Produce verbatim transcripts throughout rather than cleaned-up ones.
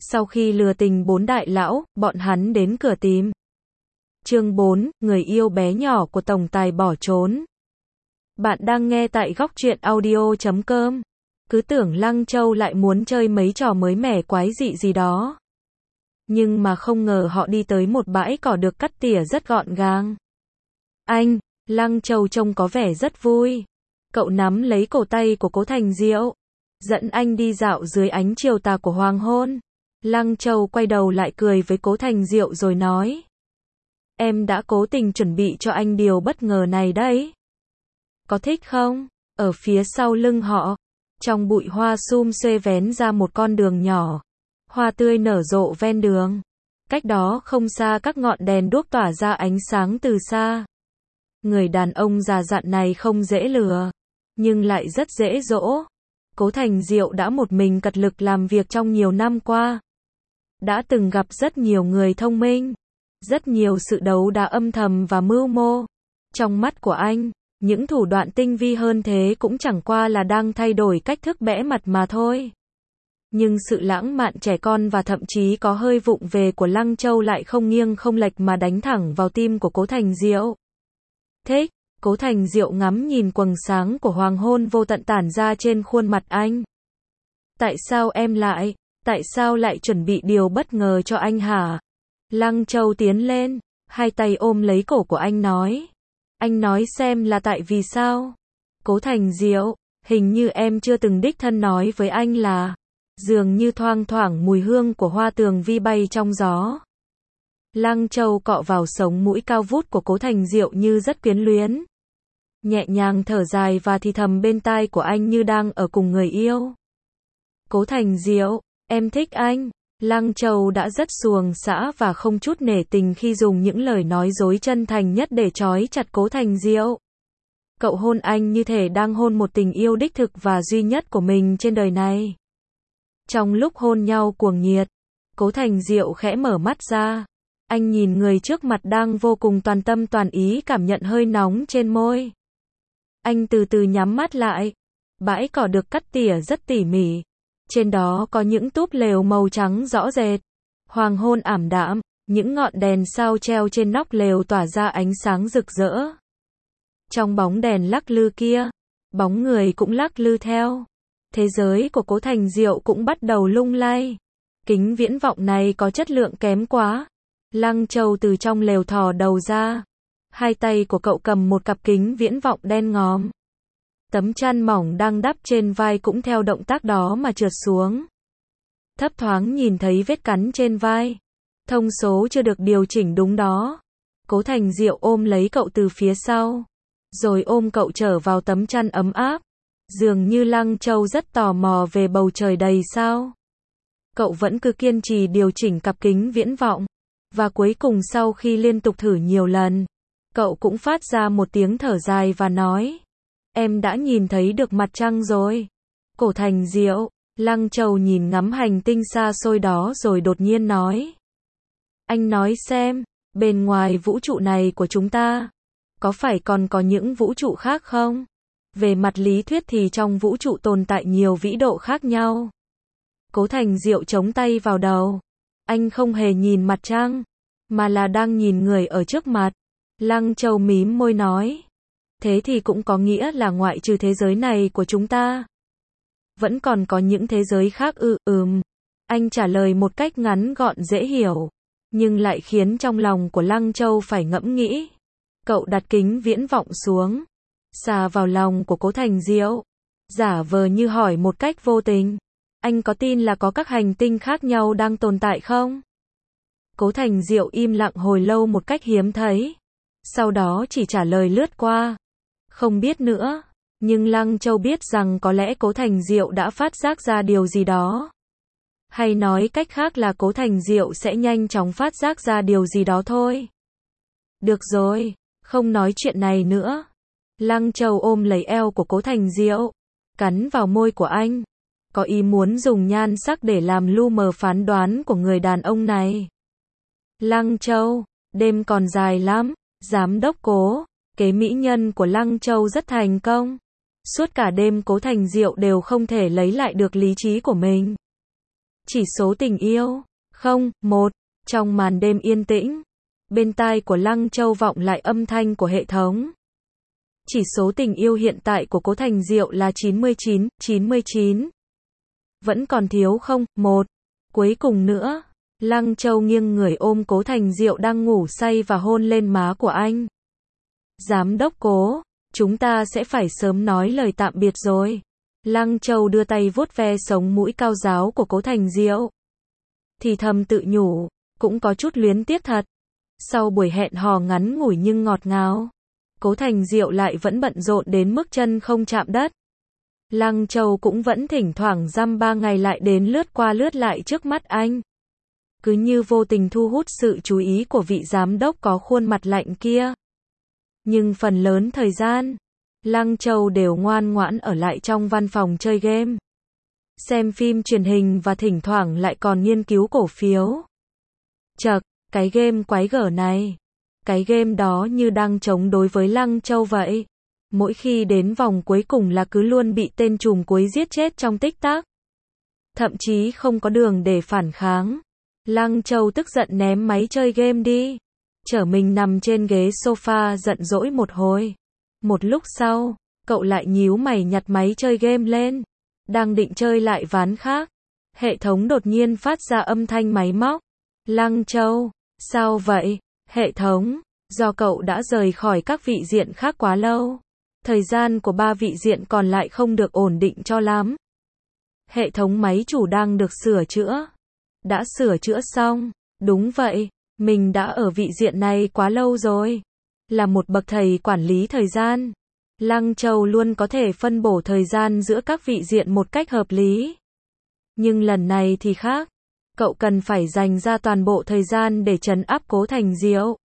Sau khi lừa tình bốn đại lão, bọn hắn đến cửa tìm. Chương bốn, người yêu bé nhỏ của tổng tài bỏ trốn. Bạn đang nghe tại góc truyện audio chấm com. Cứ tưởng Lăng Châu lại muốn chơi mấy trò mới mẻ quái dị gì đó. Nhưng mà không ngờ họ đi tới một bãi cỏ được cắt tỉa rất gọn gàng. Anh, Lăng Châu trông có vẻ rất vui. Cậu nắm lấy cổ tay của Cố Thành Diệu, dẫn anh đi dạo dưới ánh chiều tà của hoàng hôn. Lăng Châu quay đầu lại cười với Cố Thành Diệu rồi nói: Em đã cố tình chuẩn bị cho anh điều bất ngờ này đấy. Có thích không? Ở phía sau lưng họ, trong bụi hoa sum xuê vén ra một con đường nhỏ. Hoa tươi nở rộ ven đường. Cách đó không xa các ngọn đèn đuốc tỏa ra ánh sáng từ xa. Người đàn ông già dặn này không dễ lừa, nhưng lại rất dễ dỗ. Cố Thành Diệu đã một mình cật lực làm việc trong nhiều năm qua. Đã từng gặp rất nhiều người thông minh, rất nhiều sự đấu đá âm thầm và mưu mô. Trong mắt của anh, những thủ đoạn tinh vi hơn thế cũng chẳng qua là đang thay đổi cách thức bẽ mặt mà thôi. Nhưng sự lãng mạn trẻ con và thậm chí có hơi vụng về của Lăng Châu lại không nghiêng không lệch mà đánh thẳng vào tim của Cố Thành Diệu. Thích, Cố Thành Diệu ngắm nhìn quầng sáng của hoàng hôn vô tận tản ra trên khuôn mặt anh. Tại sao em lại, tại sao lại chuẩn bị điều bất ngờ cho anh hả? Lăng Châu tiến lên, hai tay ôm lấy cổ của anh nói. Anh nói xem là tại vì sao? Cố Thành Diệu, hình như em chưa từng đích thân nói với anh là. Dường như thoang thoảng mùi hương của hoa tường vi bay trong gió. Lăng Châu cọ vào sống mũi cao vút của Cố Thành Diệu như rất quyến luyến. Nhẹ nhàng thở dài và thì thầm bên tai của anh như đang ở cùng người yêu. Cố Thành Diệu, em thích anh. Lăng Châu đã rất xuồng xã và không chút nể tình khi dùng những lời nói dối chân thành nhất để trói chặt Cố Thành Diệu. Cậu hôn anh như thể đang hôn một tình yêu đích thực và duy nhất của mình trên đời này. Trong lúc hôn nhau cuồng nhiệt, Cố Thành Diệu khẽ mở mắt ra. Anh nhìn người trước mặt đang vô cùng toàn tâm toàn ý cảm nhận hơi nóng trên môi. Anh từ từ nhắm mắt lại. Bãi cỏ được cắt tỉa rất tỉ mỉ. Trên đó có những túp lều màu trắng rõ rệt. Hoàng hôn ảm đạm, những ngọn đèn sao treo trên nóc lều tỏa ra ánh sáng rực rỡ. Trong bóng đèn lắc lư kia, bóng người cũng lắc lư theo. Thế giới của Cố Thành Diệu cũng bắt đầu lung lay. Kính viễn vọng này có chất lượng kém quá. Lăng Châu từ trong lều thò đầu ra. Hai tay của cậu cầm một cặp kính viễn vọng đen ngòm. Tấm chăn mỏng đang đắp trên vai cũng theo động tác đó mà trượt xuống. Thấp thoáng nhìn thấy vết cắn trên vai. Thông số chưa được điều chỉnh đúng đó. Cố Thành Diệu ôm lấy cậu từ phía sau. Rồi ôm cậu trở vào tấm chăn ấm áp. Dường như Lăng Châu rất tò mò về bầu trời đầy sao. Cậu vẫn cứ kiên trì điều chỉnh cặp kính viễn vọng. Và cuối cùng sau khi liên tục thử nhiều lần, cậu cũng phát ra một tiếng thở dài và nói. Em đã nhìn thấy được mặt trăng rồi. Cố Thành Diệu, Lăng Châu nhìn ngắm hành tinh xa xôi đó rồi đột nhiên nói. Anh nói xem, bên ngoài vũ trụ này của chúng ta, có phải còn có những vũ trụ khác không? Về mặt lý thuyết thì trong vũ trụ tồn tại nhiều vĩ độ khác nhau. Cố Thành Diệu chống tay vào đầu. Anh không hề nhìn mặt trăng, mà là đang nhìn người ở trước mặt. Lăng Châu mím môi nói. Thế thì cũng có nghĩa là ngoại trừ thế giới này của chúng ta, vẫn còn có những thế giới khác ư? Ừm. Anh trả lời một cách ngắn gọn dễ hiểu, nhưng lại khiến trong lòng của Lăng Châu phải ngẫm nghĩ. Cậu đặt kính viễn vọng xuống, xà vào lòng của Cố Thành Diệu, giả vờ như hỏi một cách vô tình. Anh có tin là có các hành tinh khác nhau đang tồn tại không? Cố Thành Diệu im lặng hồi lâu một cách hiếm thấy. Sau đó chỉ trả lời lướt qua. Không biết nữa. Nhưng Lăng Châu biết rằng có lẽ Cố Thành Diệu đã phát giác ra điều gì đó. Hay nói cách khác là Cố Thành Diệu sẽ nhanh chóng phát giác ra điều gì đó thôi. Được rồi, không nói chuyện này nữa. Lăng Châu ôm lấy eo của Cố Thành Diệu, cắn vào môi của anh. Có ý muốn dùng nhan sắc để làm lu mờ phán đoán của người đàn ông này. Lăng Châu, đêm còn dài lắm. Giám đốc Cố, kế mỹ nhân của Lăng Châu rất thành công. Suốt cả đêm Cố Thành Diệu đều không thể lấy lại được lý trí của mình. Chỉ số tình yêu. Không, một. Trong màn đêm yên tĩnh, bên tai của Lăng Châu vọng lại âm thanh của hệ thống. Chỉ số tình yêu hiện tại của Cố Thành Diệu là chín mươi chín, chín mươi chín. Vẫn còn thiếu không, một. Cuối cùng nữa. Lăng Châu nghiêng người ôm Cố Thành Diệu đang ngủ say và hôn lên má của anh. Giám đốc Cố, chúng ta sẽ phải sớm nói lời tạm biệt rồi. Lăng Châu đưa tay vuốt ve sống mũi cao ráo của Cố Thành Diệu. Thì thầm tự nhủ, cũng có chút luyến tiếc thật. Sau buổi hẹn hò ngắn ngủi nhưng ngọt ngào, Cố Thành Diệu lại vẫn bận rộn đến mức chân không chạm đất. Lăng Châu cũng vẫn thỉnh thoảng dăm ba ngày lại đến lướt qua lướt lại trước mắt anh. Cứ như vô tình thu hút sự chú ý của vị giám đốc có khuôn mặt lạnh kia. Nhưng phần lớn thời gian, Lăng Châu đều ngoan ngoãn ở lại trong văn phòng chơi game, xem phim truyền hình và thỉnh thoảng lại còn nghiên cứu cổ phiếu. Chậc, cái game quái gở này. Cái game đó như đang chống đối với Lăng Châu vậy. Mỗi khi đến vòng cuối cùng là cứ luôn bị tên trùm cuối giết chết trong tích tắc. Thậm chí không có đường để phản kháng. Lăng Châu tức giận ném máy chơi game đi. Chở mình nằm trên ghế sofa giận dỗi một hồi. Một lúc sau, cậu lại nhíu mày nhặt máy chơi game lên. Đang định chơi lại ván khác. Hệ thống đột nhiên phát ra âm thanh máy móc. Lăng Châu, sao vậy? Hệ thống, do cậu đã rời khỏi các vị diện khác quá lâu. Thời gian của ba vị diện còn lại không được ổn định cho lắm. Hệ thống máy chủ đang được sửa chữa. Đã sửa chữa xong. Đúng vậy, mình đã ở vị diện này quá lâu rồi. Là một bậc thầy quản lý thời gian. Lăng Châu luôn có thể phân bổ thời gian giữa các vị diện một cách hợp lý. Nhưng lần này thì khác. Cậu cần phải dành ra toàn bộ thời gian để trấn áp Cố Thành Diệu.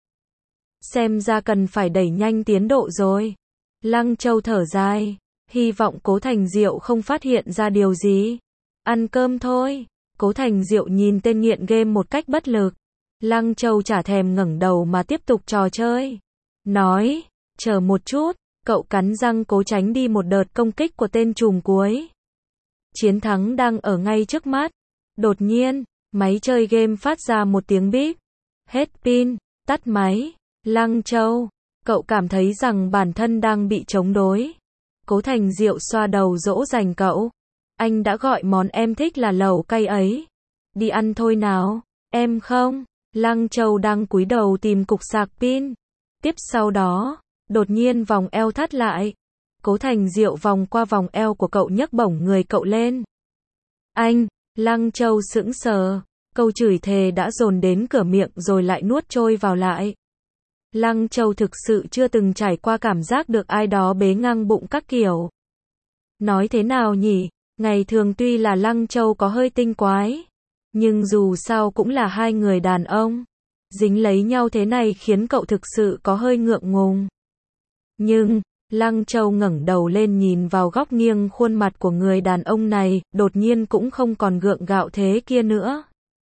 Xem ra cần phải đẩy nhanh tiến độ rồi. Lăng Châu thở dài, hy vọng Cố Thành Diệu không phát hiện ra điều gì. Ăn cơm thôi. Cố Thành Diệu nhìn tên nghiện game một cách bất lực. Lăng Châu chả thèm ngẩng đầu mà tiếp tục trò chơi. Nói, chờ một chút, cậu cắn răng cố tránh đi một đợt công kích của tên trùm cuối. Chiến thắng đang ở ngay trước mắt. Đột nhiên, máy chơi game phát ra một tiếng bíp. Hết pin, tắt máy. Lăng Châu, cậu cảm thấy rằng bản thân đang bị chống đối. Cố Thành Diệu xoa đầu dỗ dành cậu. Anh đã gọi món em thích là lẩu cay ấy. Đi ăn thôi nào, em không. Lăng Châu đang cúi đầu tìm cục sạc pin. Tiếp sau đó, đột nhiên vòng eo thắt lại. Cố Thành Diệu vòng qua vòng eo của cậu nhấc bổng người cậu lên. Anh, Lăng Châu sững sờ. Câu chửi thề đã dồn đến cửa miệng rồi lại nuốt trôi vào lại. Lăng Châu thực sự chưa từng trải qua cảm giác được ai đó bế ngang bụng các kiểu. Nói thế nào nhỉ? Ngày thường tuy là Lăng Châu có hơi tinh quái, nhưng dù sao cũng là hai người đàn ông. Dính lấy nhau thế này khiến cậu thực sự có hơi ngượng ngùng. Nhưng, Lăng Châu ngẩng đầu lên nhìn vào góc nghiêng khuôn mặt của người đàn ông này, đột nhiên cũng không còn gượng gạo thế kia nữa.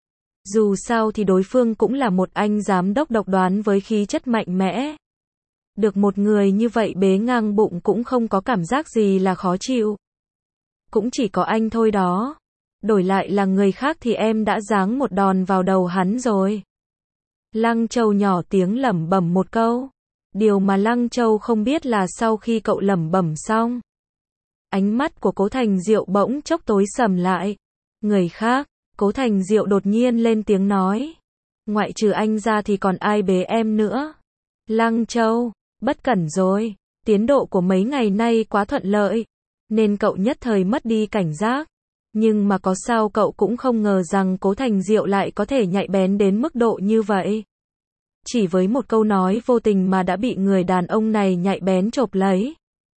Dù sao thì đối phương cũng là một anh giám đốc độc đoán với khí chất mạnh mẽ. Được một người như vậy bế ngang bụng cũng không có cảm giác gì là khó chịu. Cũng chỉ có anh thôi đó. Đổi lại là người khác thì em đã giáng một đòn vào đầu hắn rồi. Lăng Châu nhỏ tiếng lẩm bẩm một câu. Điều mà Lăng Châu không biết là sau khi cậu lẩm bẩm xong, ánh mắt của Cố Thành Diệu bỗng chốc tối sầm lại. Người khác, Cố Thành Diệu đột nhiên lên tiếng nói. Ngoại trừ anh ra thì còn ai bế em nữa? Lăng Châu, bất cẩn rồi. Tiến độ của mấy ngày nay quá thuận lợi, nên cậu nhất thời mất đi cảnh giác. Nhưng mà có sao cậu cũng không ngờ rằng Cố Thành Diệu lại có thể nhạy bén đến mức độ như vậy. Chỉ với một câu nói vô tình mà đã bị người đàn ông này nhạy bén chộp lấy.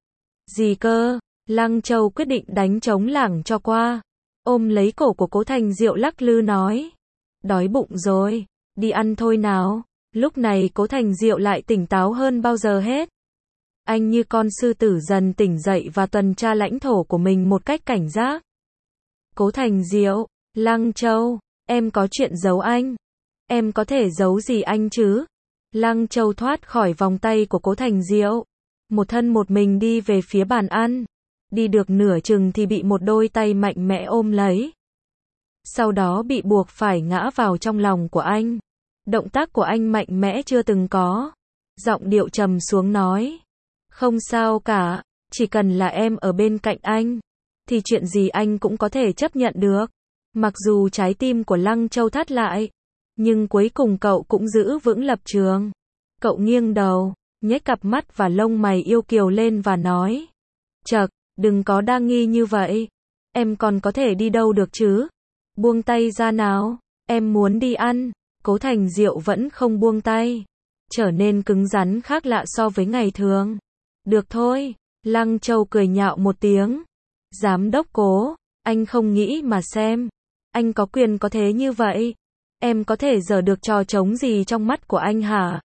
Gì cơ? Lăng Châu quyết định đánh trống lảng cho qua. Ôm lấy cổ của Cố Thành Diệu lắc lư nói. Đói bụng rồi, đi ăn thôi nào. Lúc này Cố Thành Diệu lại tỉnh táo hơn bao giờ hết. Anh như con sư tử dần tỉnh dậy và tuần tra lãnh thổ của mình một cách cảnh giác. Cố Thành Diệu, Lăng Châu, em có chuyện giấu anh. Em có thể giấu gì anh chứ? Lăng Châu thoát khỏi vòng tay của Cố Thành Diệu. Một thân một mình đi về phía bàn ăn. Đi được nửa chừng thì bị một đôi tay mạnh mẽ ôm lấy. sau đó bị buộc phải ngã vào trong lòng của anh. Động tác của anh mạnh mẽ chưa từng có. Giọng điệu trầm xuống nói. Không sao cả, chỉ cần là em ở bên cạnh anh, thì chuyện gì anh cũng có thể chấp nhận được. Mặc dù trái tim của Lăng Châu thắt lại, nhưng cuối cùng cậu cũng giữ vững lập trường. Cậu nghiêng đầu, nhếch cặp mắt và lông mày yêu kiều lên và nói. Chậc, đừng có đa nghi như vậy. Em còn có thể đi đâu được chứ? Buông tay ra nào, em muốn đi ăn. Cố Thành Diệu vẫn không buông tay, trở nên cứng rắn khác lạ so với ngày thường. Được thôi, Lăng Châu cười nhạo một tiếng. Giám đốc Cố, anh không nghĩ mà xem. Anh có quyền có thế như vậy. Em có thể giở được trò trống gì trong mắt của anh hả?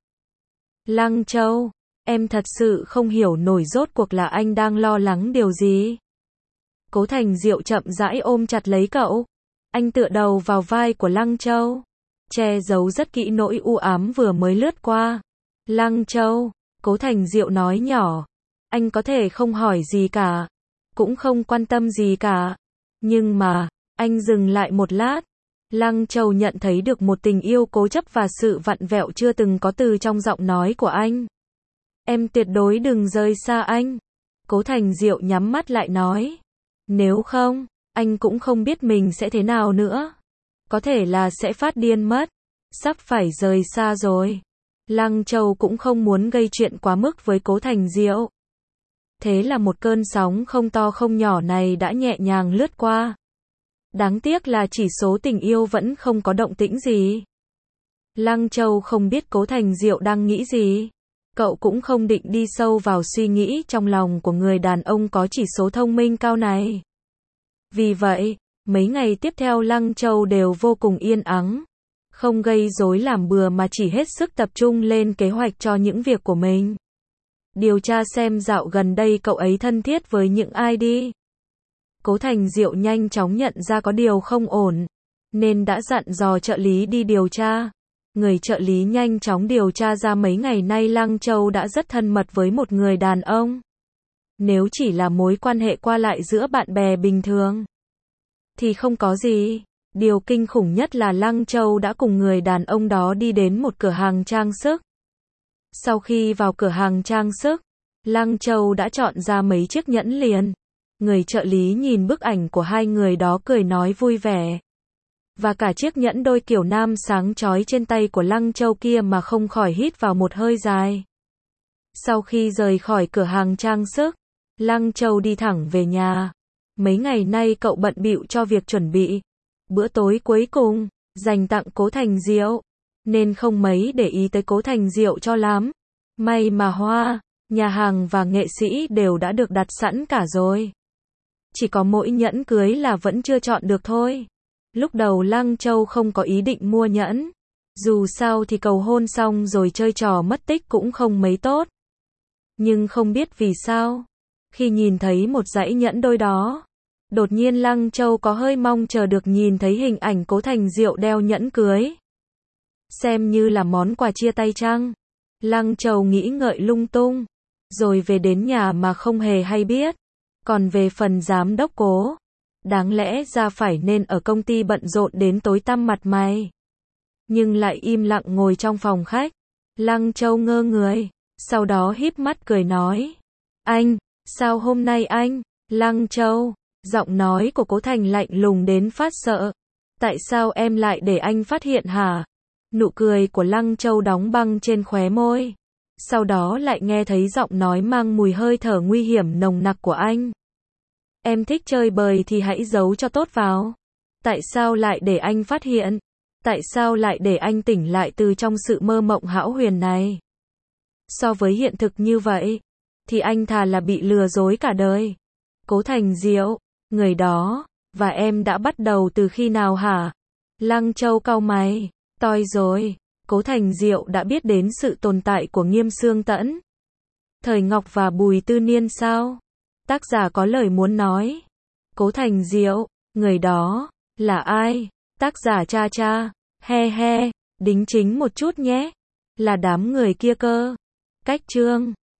Lăng Châu, em thật sự không hiểu nổi rốt cuộc là anh đang lo lắng điều gì. Cố Thành Diệu chậm rãi ôm chặt lấy cậu. Anh tựa đầu vào vai của Lăng Châu, che giấu rất kỹ nỗi u ám vừa mới lướt qua. Lăng Châu, Cố Thành Diệu nói nhỏ. Anh có thể không hỏi gì cả, cũng không quan tâm gì cả. Nhưng mà, anh dừng lại một lát. Lăng Châu nhận thấy được một tình yêu cố chấp và sự vặn vẹo chưa từng có từ trong giọng nói của anh. Em tuyệt đối đừng rời xa anh. Cố Thành Diệu nhắm mắt lại nói. Nếu không, anh cũng không biết mình sẽ thế nào nữa. Có thể là sẽ phát điên mất. Sắp phải rời xa rồi. Lăng Châu cũng không muốn gây chuyện quá mức với Cố Thành Diệu. Thế là một cơn sóng không to không nhỏ này đã nhẹ nhàng lướt qua. Đáng tiếc là chỉ số tình yêu vẫn không có động tĩnh gì. Lăng Châu không biết Cố Thành Diệu đang nghĩ gì. Cậu cũng không định đi sâu vào suy nghĩ trong lòng của người đàn ông có chỉ số thông minh cao này. Vì vậy, mấy ngày tiếp theo Lăng Châu đều vô cùng yên ắng. Không gây rối làm bừa mà chỉ hết sức tập trung lên kế hoạch cho những việc của mình. Điều tra xem dạo gần đây cậu ấy thân thiết với những ai đi. Cố Thành Diệu nhanh chóng nhận ra có điều không ổn, nên đã dặn dò trợ lý đi điều tra. Người trợ lý nhanh chóng điều tra ra mấy ngày nay Lăng Châu đã rất thân mật với một người đàn ông. Nếu chỉ là mối quan hệ qua lại giữa bạn bè bình thường, thì không có gì. Điều kinh khủng nhất là Lăng Châu đã cùng người đàn ông đó đi đến một cửa hàng trang sức. Sau khi vào cửa hàng trang sức, Lăng Châu đã chọn ra mấy chiếc nhẫn liền. Người trợ lý nhìn bức ảnh của hai người đó cười nói vui vẻ. Và cả chiếc nhẫn đôi kiểu nam sáng chói trên tay của Lăng Châu kia mà không khỏi hít vào một hơi dài. Sau khi rời khỏi cửa hàng trang sức, Lăng Châu đi thẳng về nhà. Mấy ngày nay cậu bận bịu cho việc chuẩn bị bữa tối cuối cùng, dành tặng Cố Thành Diệu, nên không mấy để ý tới Cố Thành Diệu cho lắm. May mà hoa, nhà hàng và nghệ sĩ đều đã được đặt sẵn cả rồi. Chỉ có mỗi nhẫn cưới là vẫn chưa chọn được thôi. Lúc đầu Lăng Châu không có ý định mua nhẫn. Dù sao thì cầu hôn xong rồi chơi trò mất tích cũng không mấy tốt. Nhưng không biết vì sao, khi nhìn thấy một dãy nhẫn đôi đó, đột nhiên Lăng Châu có hơi mong chờ được nhìn thấy hình ảnh Cố Thành Diệu đeo nhẫn cưới. Xem như là món quà chia tay chăng? Lăng Châu nghĩ ngợi lung tung, rồi về đến nhà mà không hề hay biết. Còn về phần giám đốc Cố, đáng lẽ ra phải nên ở công ty bận rộn đến tối tăm mặt mày, nhưng lại im lặng ngồi trong phòng khách. Lăng Châu ngơ người, sau đó híp mắt cười nói. Anh, sao hôm nay anh? Lăng Châu, giọng nói của Cố Thành lạnh lùng đến phát sợ. Tại sao em lại để anh phát hiện hả? Nụ cười của Lăng Châu đóng băng trên khóe môi. Sau đó lại nghe thấy giọng nói mang mùi hơi thở nguy hiểm nồng nặc của anh. Em thích chơi bời thì hãy giấu cho tốt vào. Tại sao lại để anh phát hiện? Tại sao lại để anh tỉnh lại từ trong sự mơ mộng hão huyền này? So với hiện thực như vậy, thì anh thà là bị lừa dối cả đời. Cố Thành Diệu, người đó, và em đã bắt đầu từ khi nào hả? Lăng Châu cau mày, toi rồi. Cố Thành Diệu đã biết đến sự tồn tại của Nghiêm Xương Tẫn, Thời Ngọc và Bùi Tư Niên sao? Tác giả có lời muốn nói. Cố Thành Diệu, người đó, là ai? Tác giả cha cha, he he, đính chính một chút nhé. Là đám người kia cơ. Cách chương